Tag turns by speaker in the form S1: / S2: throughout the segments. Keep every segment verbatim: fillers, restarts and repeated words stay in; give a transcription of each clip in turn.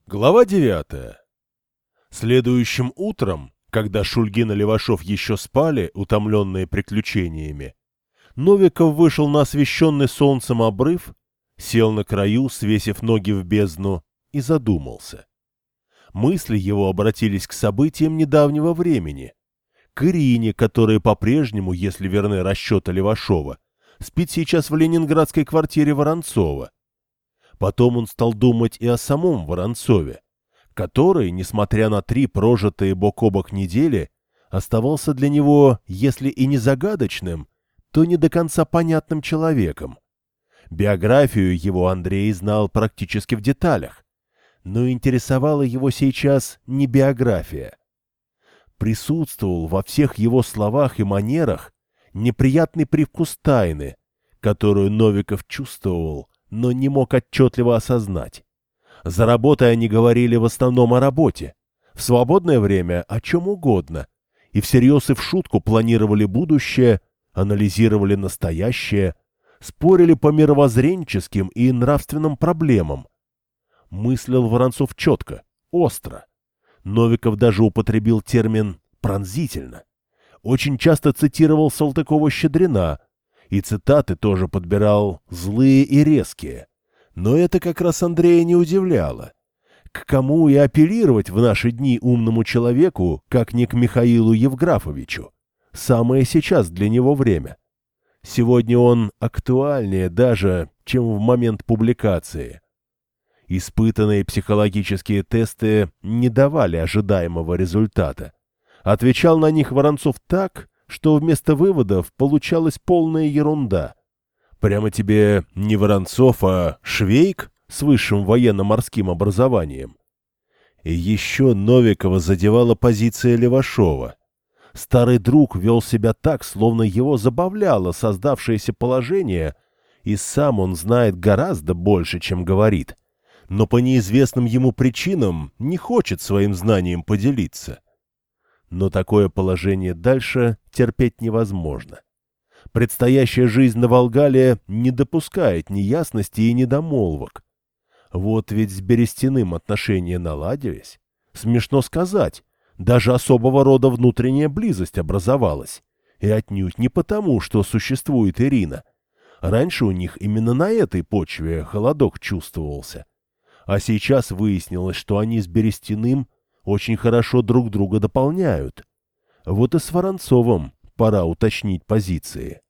S1: Глава девятая. Следующим утром, когда Шульгин и Левашов еще спали, утомленные приключениями, Новиков вышел на освещенный солнцем обрыв, сел на краю, свесив ноги в бездну, и задумался. Мысли его обратились к событиям недавнего времени, к Ирине, которая по-прежнему, если верны расчеты Левашова, спит сейчас в ленинградской квартире Воронцова. Потом он стал думать и о самом Воронцове, который, несмотря на три прожитые бок о бок недели, оставался для него, если и не загадочным, то не до конца понятным человеком. Биографию его Андрей знал практически в деталях, но интересовала его сейчас не биография. Присутствовал во всех его словах и манерах неприятный привкус тайны, которую Новиков чувствовал, но не мог отчетливо осознать. За работой они говорили в основном о работе, в свободное время о чем угодно, и всерьез и в шутку планировали будущее, анализировали настоящее, спорили по мировоззренческим и нравственным проблемам. Мыслил Воронцов четко, остро. Новиков даже употребил термин «пронзительно». Очень часто цитировал Салтыкова-Щедрина, и цитаты тоже подбирал злые и резкие. Но это как раз Андрея не удивляло. К кому и апеллировать в наши дни умному человеку, как не к Михаилу Евграфовичу? Самое сейчас для него время. Сегодня он актуальнее даже, чем в момент публикации. Испытанные психологические тесты не давали ожидаемого результата. Отвечал на них Воронцов так, что вместо выводов получалась полная ерунда. Прямо тебе не Воронцов, а Швейк с высшим военно-морским образованием. И еще Новикова задевала позиция Левашова. Старый друг вел себя так, словно его забавляло создавшееся положение, и сам он знает гораздо больше, чем говорит, но по неизвестным ему причинам не хочет своим знанием поделиться. Но такое положение дальше терпеть невозможно. Предстоящая жизнь на Волгале не допускает неясности и недомолвок. Вот ведь с Берестяным отношения наладились. Смешно сказать, даже особого рода внутренняя близость образовалась. И отнюдь не потому, что существует Ирина. Раньше у них именно на этой почве холодок чувствовался. А сейчас выяснилось, что они с Берестяным очень хорошо друг друга дополняют. Вот и с Воронцовым пора уточнить позиции.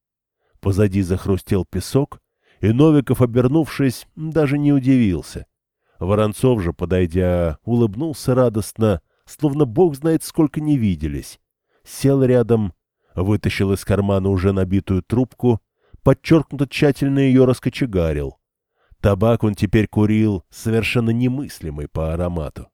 S1: Позади захрустел песок, и Новиков, обернувшись, даже не удивился. Воронцов же, подойдя, улыбнулся радостно, словно бог знает сколько не виделись. Сел рядом, вытащил из кармана уже набитую трубку, подчеркнуто тщательно ее раскочегарил. Табак он теперь курил, совершенно немыслимый по аромату.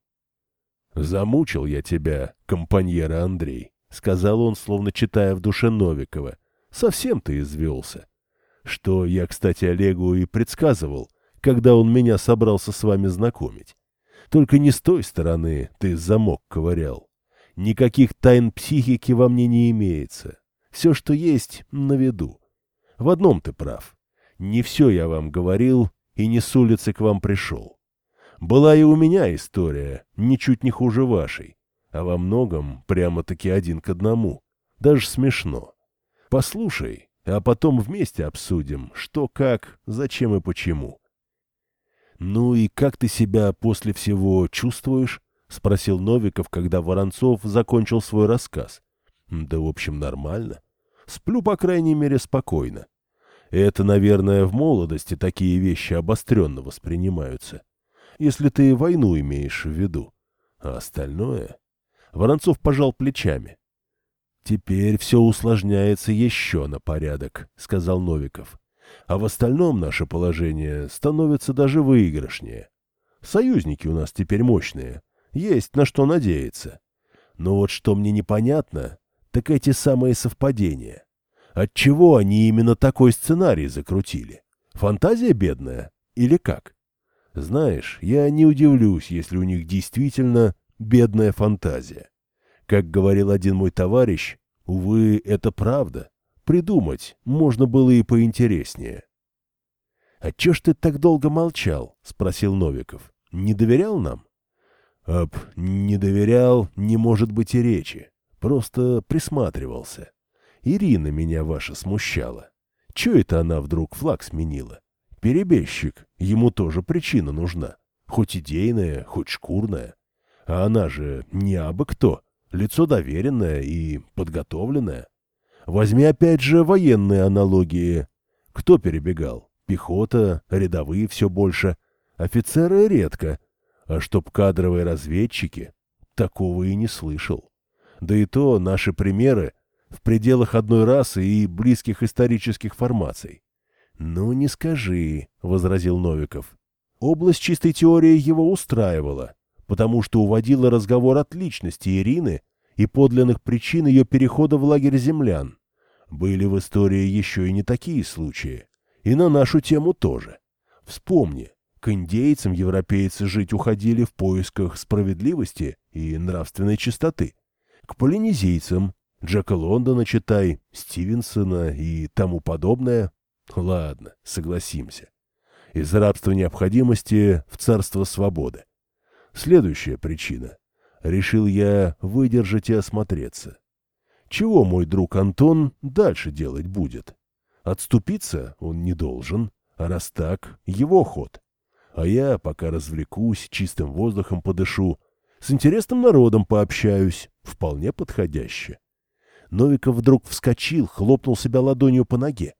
S1: «Замучил я тебя, компаньера Андрей», — сказал он, словно читая в душе Новикова. «Совсем ты извелся. Что я, кстати, Олегу и предсказывал, когда он меня собрался с вами знакомить. Только не с той стороны ты замок ковырял. Никаких тайн психики во мне не имеется. Все, что есть, на виду. В одном ты прав. Не все я вам говорил и не с улицы к вам пришел. Была и у меня история, ничуть не хуже вашей, а во многом прямо-таки один к одному. Даже смешно. Послушай, а потом вместе обсудим, что, как, зачем и почему. — Ну и как ты себя после всего чувствуешь? — спросил Новиков, когда Воронцов закончил свой рассказ. — Да, в общем, нормально. Сплю, по крайней мере, спокойно. Это, наверное, в молодости такие вещи обостренно воспринимаются. Если ты войну имеешь в виду. А остальное... Воронцов пожал плечами. «Теперь все усложняется еще на порядок», — сказал Новиков. «А в остальном наше положение становится даже выигрышнее. Союзники у нас теперь мощные, есть на что надеяться. Но вот что мне непонятно, так эти самые совпадения. Отчего они именно такой сценарий закрутили? Фантазия бедная или как? Знаешь, я не удивлюсь, если у них действительно бедная фантазия. Как говорил один мой товарищ, увы, это правда. Придумать можно было и поинтереснее. — А чё ж ты так долго молчал? — спросил Новиков. Не доверял нам? Об «не доверял» не может быть и речи. Просто присматривался. Ирина меня ваша смущала. Чё это она вдруг флаг сменила? Перебежчик, ему тоже причина нужна. Хоть идейная, хоть шкурная. А она же не абы кто. Лицо доверенное и подготовленное. Возьми опять же военные аналогии. Кто перебегал? Пехота, рядовые все больше. Офицеры редко. А чтоб кадровые разведчики, такого и не слышал. Да и то наши примеры в пределах одной расы и близких исторических формаций. «Ну, не скажи», — возразил Новиков. Область чистой теории его устраивала, потому что уводила разговор от личности Ирины и подлинных причин ее перехода в лагерь землян. Были в истории еще и не такие случаи. И на нашу тему тоже. Вспомни, к индейцам европейцы жить уходили в поисках справедливости и нравственной чистоты. К полинезийцам, Джека Лондона читай, Стивенсона и тому подобное. Ладно, согласимся. Из рабства необходимости в царство свободы. Следующая причина. Решил я выдержать и осмотреться. Чего мой друг Антон дальше делать будет? Отступиться он не должен, а раз так, его ход. А я пока развлекусь, чистым воздухом подышу, с интересным народом пообщаюсь, вполне подходяще. Новиков вдруг вскочил, хлопнул себя ладонью по ноге.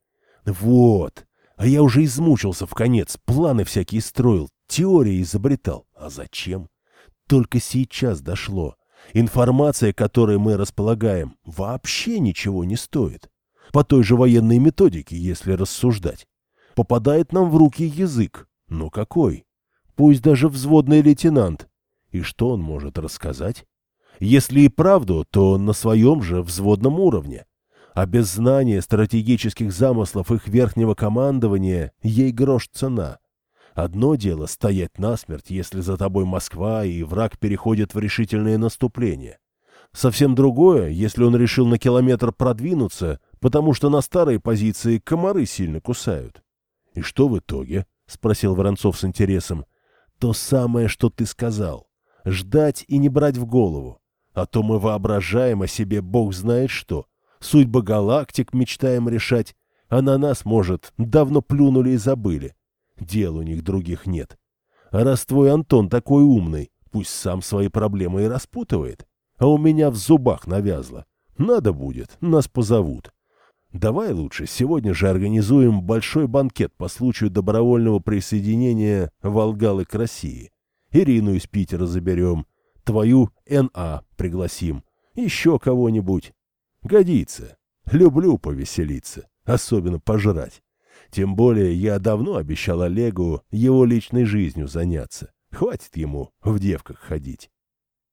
S1: Вот, а я уже измучился вконец, планы всякие строил, теории изобретал. А зачем? Только сейчас дошло. Информация, которой мы располагаем, вообще ничего не стоит. По той же военной методике, если рассуждать. Попадает нам в руки язык. Ну какой? Пусть даже взводный лейтенант. И что он может рассказать? Если и правду, то на своем же взводном уровне. А без знания стратегических замыслов их верхнего командования ей грош цена. Одно дело стоять насмерть, если за тобой Москва и враг переходит в решительное наступление. Совсем другое, если он решил на километр продвинуться, потому что на старые позиции комары сильно кусают. — И что в итоге? — спросил Воронцов с интересом. — То самое, что ты сказал. Ждать и не брать в голову. А то мы воображаем о себе бог знает что. Судьбы галактик мечтаем решать, а на нас, может, давно плюнули и забыли. Дел у них других нет. А раз твой Антон такой умный, пусть сам свои проблемы и распутывает. А у меня в зубах навязло. Надо будет, нас позовут. Давай лучше сегодня же организуем большой банкет по случаю добровольного присоединения Волгалы к России. Ирину из Питера заберем, твою Эн А пригласим, еще кого-нибудь. Годится. Люблю повеселиться, особенно пожрать. Тем более я давно обещал Олегу его личной жизнью заняться. Хватит ему в девках ходить.